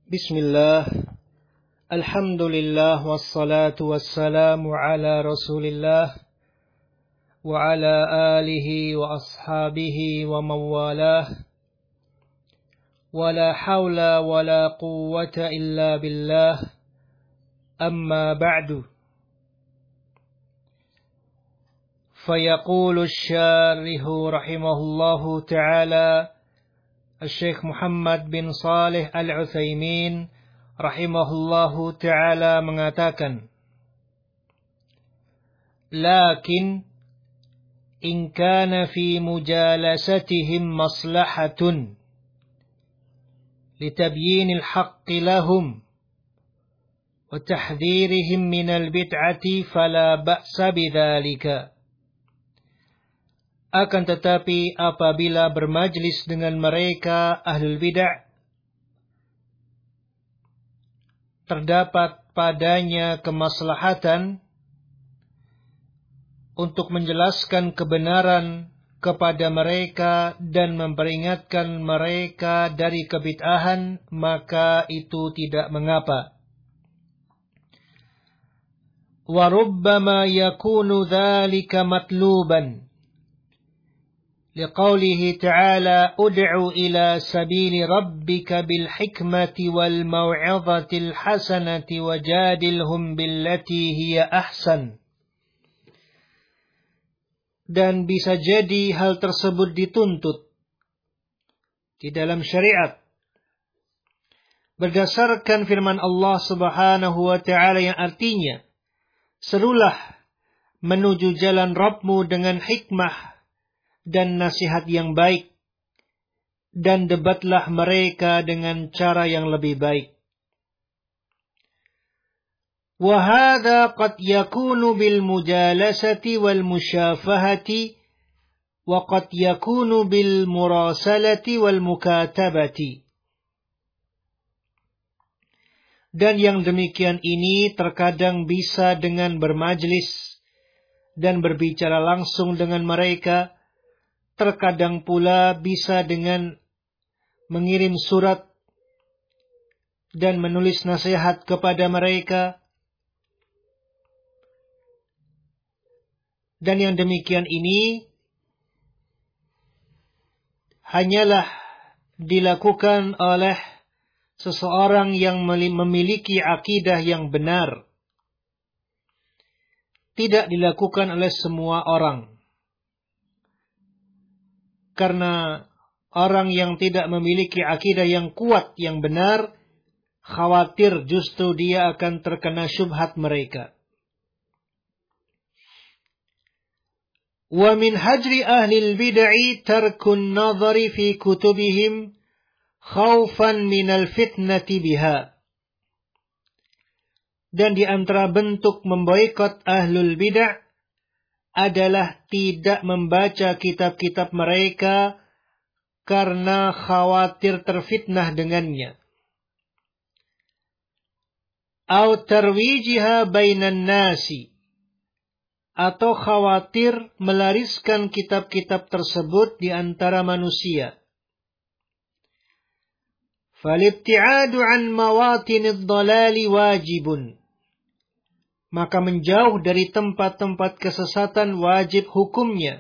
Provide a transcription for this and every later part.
Bismillah, alhamdulillah, wassalatu wassalamu ala rasulillah, wa ala alihi wa ashabihi wa mawalah, wa la hawla wa la quwwata illa billah, amma ba'du. Fayaqulu syarihu rahimahullahu ta'ala, Syekh Muhammad bin Salih Al-Utsaimin rahimahullahu ta'ala mengatakan, Lakin in kana fi mujalasatihim maslahatun litabyinil haqqi lahum wa tahdhirihim minal bid'ati fala ba'sa bidzalika. Akan tetapi apabila bermajlis dengan mereka ahlul bid'ah, terdapat padanya kemaslahatan untuk menjelaskan kebenaran kepada mereka dan memperingatkan mereka dari kebid'ahan, maka itu tidak mengapa. Wa rubbama yakunu dzalika matluban liqaulihi ta'ala ud'u ila sabili rabbika bil hikmati wal mau'izatil hasanati wajadilhum billati hiya ahsan. Dan bisa jadi hal tersebut dituntut di dalam syariat berdasarkan firman Allah Subhanahu wa ta'ala yang artinya, serulah menuju jalan Rabbmu dengan hikmah dan nasihat yang baik, dan debatlah mereka dengan cara yang lebih baik. Wa hadza qad yakunu bil mujalasati wal musyafahati wa qad yakunu bil murasalati wal mukatabati. Dan yang demikian ini terkadang bisa dengan bermajlis dan berbicara langsung dengan mereka, terkadang pula bisa dengan mengirim surat dan menulis nasihat kepada mereka. Dan yang demikian ini hanyalah dilakukan oleh seseorang yang memiliki akidah yang benar. Tidak dilakukan oleh semua orang. Karena orang yang tidak memiliki akidah yang kuat, yang benar, khawatir justru dia akan terkena syubhat mereka. Wa min hajri ahlil bid'ah tarkun nazari fi kutubihim khaufan minal fitnati biha. Dan di antara bentuk memboikot ahlul bid'ah adalah tidak membaca kitab-kitab mereka karena khawatir terfitnah dengannya. Au tarwijiha bainan nasi, atau khawatir melariskan kitab-kitab tersebut di antara manusia. Falibti'adu an mawatinid dhalali wajibun. Maka menjauh dari tempat-tempat kesesatan wajib hukumnya.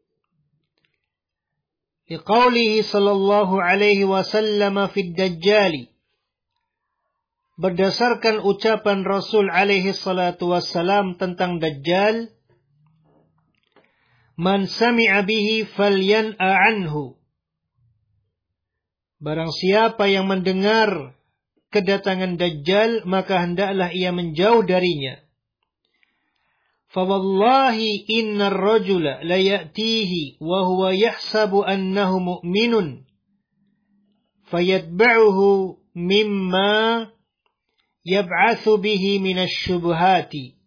Liqaulihi sallallahu alaihi wasallam fid dajjali. Berdasarkan ucapan Rasul alaihi salatu wassalam tentang Dajjal, Man sami'a bihi falyan'a anhu. Barang siapa yang mendengar kedatangan Dajjal, maka hendaklah ia menjauh darinya. Fawallahi innar rajula la ya'tihi wa huwa yahsabu annahu mu'minun fayatba'uhu mimma yab'atsu bihi minasyubuhati.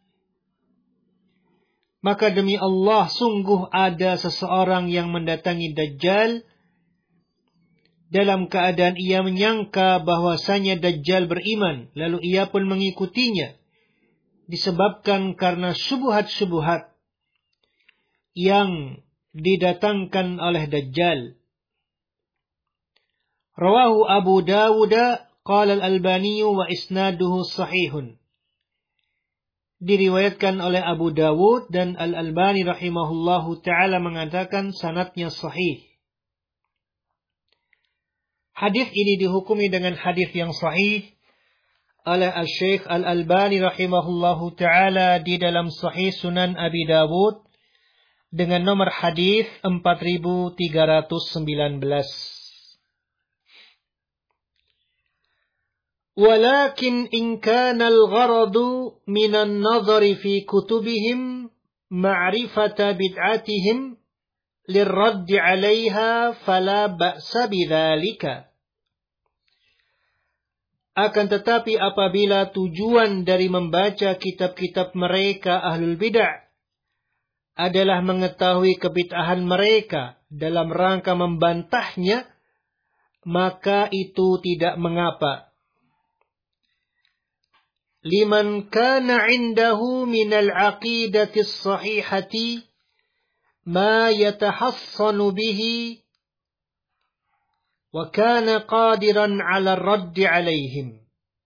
Maka demi Allah, sungguh ada seseorang yang mendatangi Dajjal dalam keadaan ia menyangka bahwasanya Dajjal beriman, lalu ia pun mengikutinya disebabkan karena syubhat-syubhat yang didatangkan oleh Dajjal. Rawahu Abu Dawud Qala al-Albani wa isnaduhu sahihun. Diriwayatkan oleh Abu Dawud dan Al-Albani rahimahullahu ta'ala mengatakan sanadnya sahih. Hadis ini dihukumi dengan hadis yang sahih oleh Al-Syekh Al-Albani rahimahullahu ta'ala di dalam Sahih Sunan Abi Dawud dengan nomor hadis 4319. Walakin in kana al-gharadu min an-nazari fi kutubihim ma'rifata bid'atihim lirradd 'alayha fala ba'sa bidzalika. Akan tetapi apabila tujuan dari membaca kitab-kitab mereka ahlul bid'ah adalah mengetahui kebid'ahan mereka dalam rangka membantahnya, maka itu tidak mengapa. Liman kana indahu minal aqidati as-sahihati ma yatahassanu bihi wa kana qadiran 'ala ar-radd 'alaihim.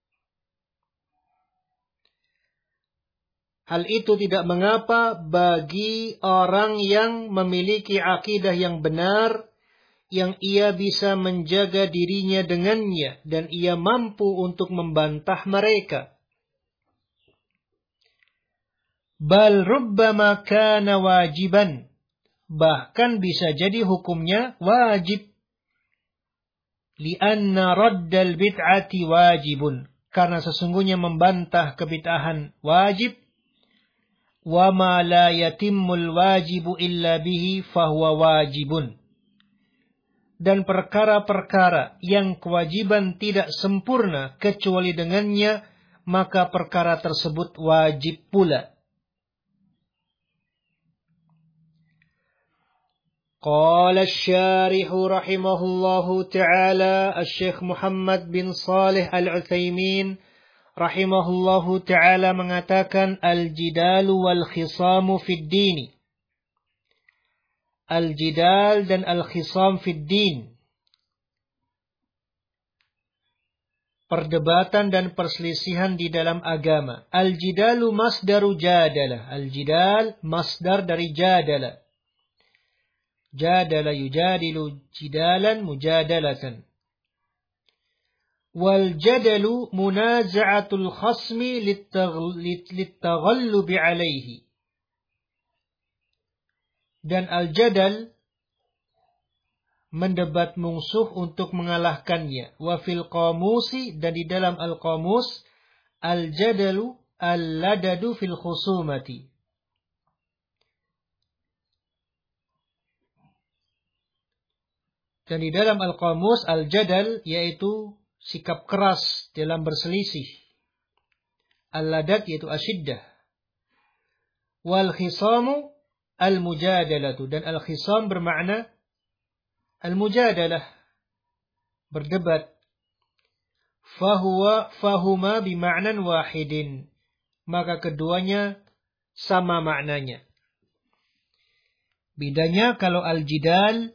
Hal itu tidak mengapa bagi orang yang memiliki akidah yang benar, yang ia bisa menjaga dirinya dengannya dan ia mampu untuk membantah mereka. Bal rubbama kana wajiban, bahkan bisa jadi hukumnya wajib. Lianna raddal bid'ati wajibun, karena sesungguhnya membantah kebid'ahan wajib. Wa ma la yatimmul wajibu illa bihi fahuwa wajibun. Dan perkara-perkara yang kewajiban tidak sempurna kecuali dengannya, maka perkara tersebut wajib pula. Qala asy-syarih rahimahullahu ta'ala Asy-Syaikh Muhammad bin Shalih Al-Utsaimin rahimahullahu ta'ala mengatakan al-jidalu wal khisamu fid din. Al-jidal dan al-khisam fid din, perdebatan dan perselisihan di dalam agama. Al-jidalu masdaru jadala. Al-jidal masdar dari jadala. Jadala yujadilu jidalan mujadalatan. Wal jadalu munaza'atul khasmi littaghallubi alaihi. Dan al-jadal mendebat musuh untuk mengalahkannya. Wa fil qamusi, dan di dalam al-qamus, al-jadalu al-ladadu fil khusumati. Dan di dalam al-qamus al-jadal yaitu sikap keras dalam berselisih. Al-ladad yaitu asyiddah. Wal khisamu al-mujadalatu, dan al-khisam bermakna al-mujadalah, berdebat. Fahuma bima'nan wahidin, maka keduanya sama maknanya. Bedanya kalau al-jidal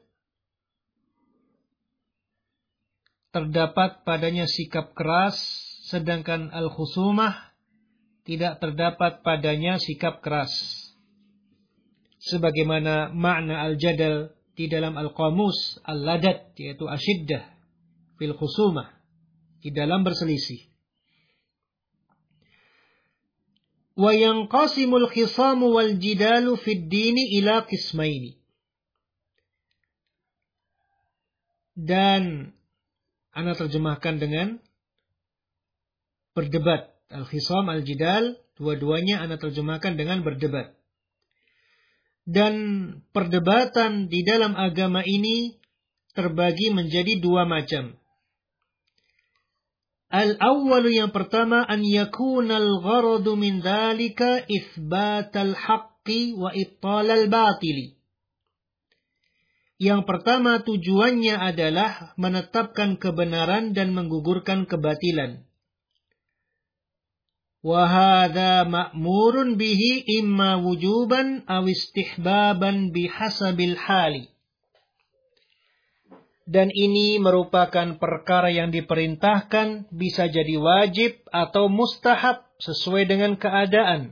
terdapat padanya sikap keras, sedangkan al-khusumah tidak terdapat padanya sikap keras. Sebagaimana makna al-jadal di dalam al-qamus, al-ladad yaitu asyiddah fil khusumah, di dalam berselisih. Wa yanqasimul khisamu wal jidalu fid dini ila qismaini. Dan ana terjemahkan dengan berdebat. Al-khisam, al-jidal, dua-duanya ana terjemahkan dengan berdebat. Dan perdebatan di dalam agama ini terbagi menjadi dua macam. Al-awwalu, yang pertama, an yakuna al-gharadu min dhalika itsbatal haqqi wa ibtalal batili. Yang pertama tujuannya adalah menetapkan kebenaran dan menggugurkan kebatilan. Wa hadza ma'murun bihi imma wujuban aw istihbaban bihasabil hali. Dan ini merupakan perkara yang diperintahkan, bisa jadi wajib atau mustahab sesuai dengan keadaan.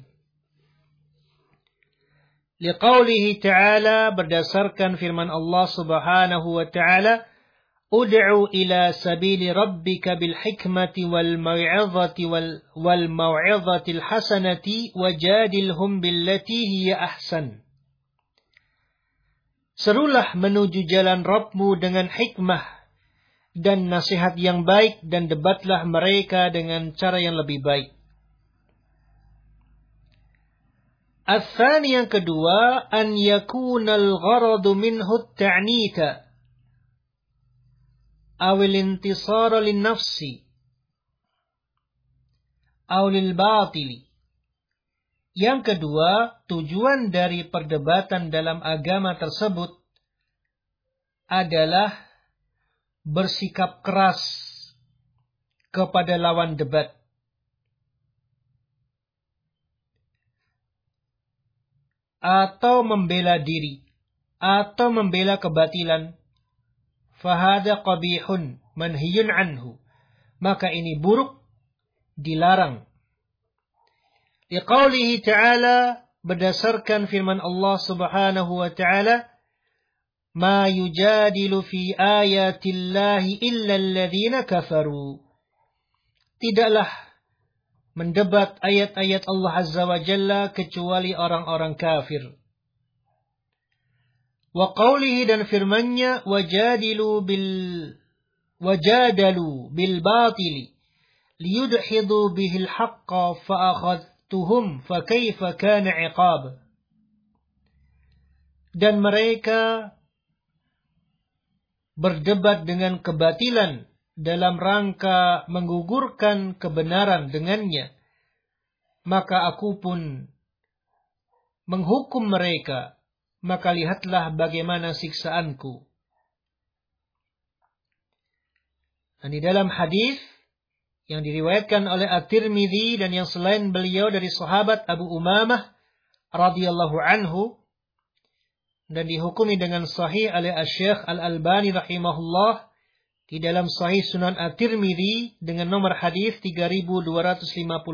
Liqaulihi ta'ala, berdasarkan firman Allah subhanahu wa ta'ala, Ud'u ila sabili rabbika bil hikmati wal mau'izatil hasanati wajadilhum billati hiya ahsan. Serulah menuju jalan Rabbmu dengan hikmah dan nasihat yang baik, dan debatlah mereka dengan cara yang lebih baik. Ats-tsani, yang kedua, an yakunal gharadu minhu at-ta'nita aw al-intisara lin-nafsi aw lil-batili. Yang kedua, tujuan dari perdebatan dalam agama tersebut adalah bersikap keras kepada lawan debat, atau membela diri, atau membela kebatilan. Fahada qabihun manhiyun anhu. Maka ini buruk, dilarang. Liqaulihi ta'ala, berdasarkan firman Allah subhanahu wa ta'ala, Ma yujadilu fi ayatillahi illa alladhina kafaru. Tidaklah mendebat ayat-ayat Allah azza wa jalla kecuali orang-orang kafir. Wa qawlihi, dan firmannya, wajadalu bil batili liyudhidu bihil haqqa fa'akhadtuhum fakaifa kana 'iqab. Dan mereka berdebat dengan kebatilan dalam rangka menggugurkan kebenaran dengannya, maka aku pun menghukum mereka, maka lihatlah bagaimana siksaanku. Dan di dalam hadis yang diriwayatkan oleh At-Tirmidzi dan yang selain beliau dari sahabat Abu Umamah radhiyallahu anhu, dan dihukumi dengan sahih oleh Asy-Syaikh Al-Albani rahimahullah di dalam Sahih Sunan At-Tirmidzi dengan nomor hadis 3253,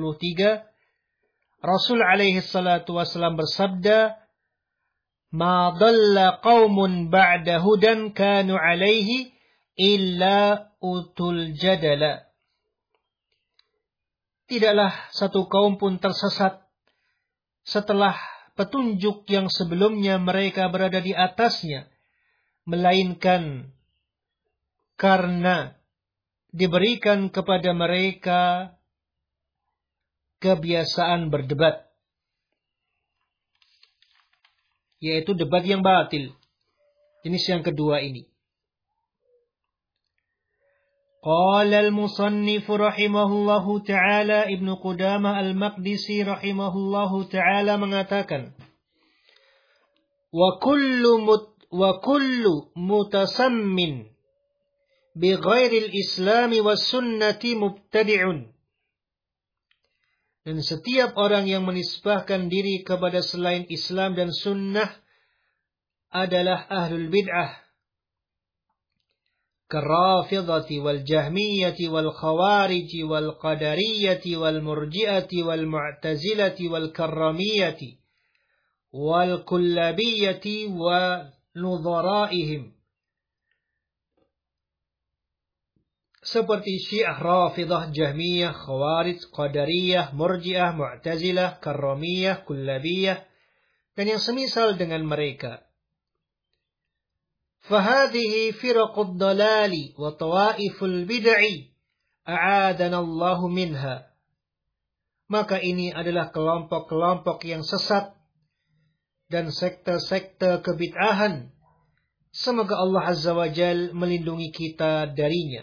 Rasul alaihi salatu wasallam bersabda, Ma dhalla qaumun ba'da hudan kanu alaihi illa utul jadala. Tidaklah satu kaum pun tersesat setelah petunjuk yang sebelumnya mereka berada di atasnya, melainkan karena diberikan kepada mereka kebiasaan berdebat, yaitu debat yang batil. Jenis yang kedua ini. Qala al-musannif rahimahullahu ta'ala, Ibnu Qudamah al-Maqdisi rahimahullahu ta'ala mengatakan, Wa kullu mutasammin bi ghairil islami was sunnati mubtadi'un. Dan setiap orang yang menisbahkan diri kepada selain Islam dan sunnah adalah ahlul bid'ah. Karrafidhati wal jahmiyati wal khawariji wal qadariyati wal murji'ati wal mu'tazilati wal karramiyati wal kullabiyati wa nudharaihim. Seperti Syiah, Rafidah, Jahmiyah, Khawarij, Qadariyah, Murji'ah, Mu'tazilah, Karramiyah, Kullabiyah, dan yang semisal dengan mereka. فَهَذِهِ فِرَقُ الضَّلَالِ وَطَوَائِفُ الْبِدْعِ أَعَاذَنَا اللَّهُ مِنْهَا. Maka ini adalah kelompok-kelompok yang sesat dan sekte-sekte kebid'ahan. Semoga Allah Azza wa Jal melindungi kita darinya.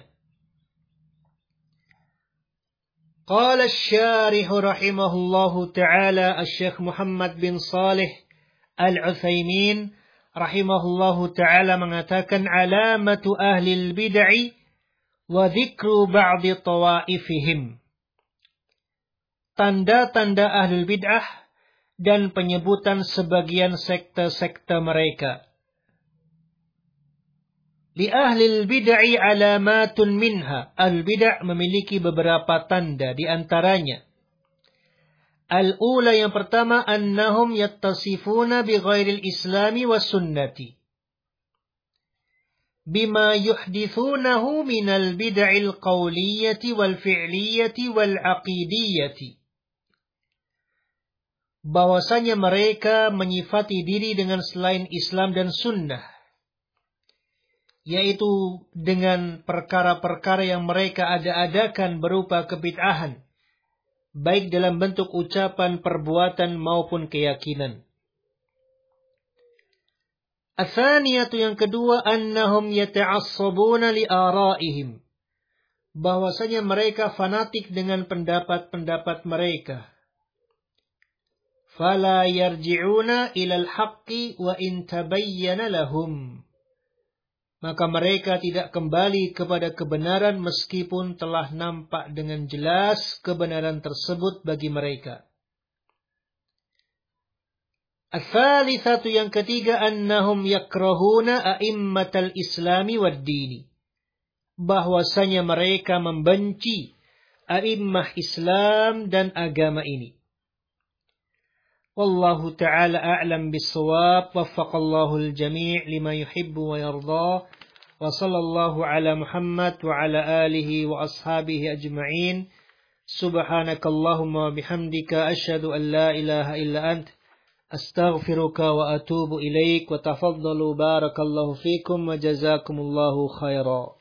قال الشارح رحمه الله تعالى الشيخ محمد بن صالح العثيمين رحمه الله تعالى mengatakan علامة أهل البدع وذكر بعض طوائفهم. Tanda-tanda ahlul bid'ah dan penyebutan sebagian sekte-sekte mereka. Li ahlil bid'ah alamatun minha. Al-bid'ah memiliki beberapa tanda di antaranya. Al-ula yang pertama, annahum yattasifuna bi ghairil islami was sunnati. Bima yuhdithunahu minal bid'il qawliyati wal fi'liyati wal aqidiyati. Bahwasanya mereka menyifati diri dengan selain Islam dan sunnah, yaitu dengan perkara-perkara yang mereka ada-adakan berupa kebid'ahan, baik dalam bentuk ucapan, perbuatan maupun keyakinan. Atsaniyatu yang kedua, annahum yata'assabuna li ara'ihim. Bahwasanya mereka fanatik dengan pendapat-pendapat mereka. Fala yarji'una ilal haqqi wa in tabayyana lahum. Maka mereka tidak kembali kepada kebenaran meskipun telah nampak dengan jelas kebenaran tersebut bagi mereka. Ats-tsalitsatu yang ketiga, annahum yakrahuna a'immatal islami wad-dini. Bahwasanya mereka membenci a'immah Islam dan agama ini. Wallahu ta'ala a'lam bis-shawab. Waffaqallahu al-jami' lima yuhibbu wa yarda. Wa sallallahu ala Muhammad wa ala alihi wa ashabihi ajma'in. Subhanakallahumma wa bihamdika asyhadu an la ilaha illa ant astaghfiruka wa atubu ilaik. Wa tafaddalu barakallahu fikum wa jazakumullahu khaira.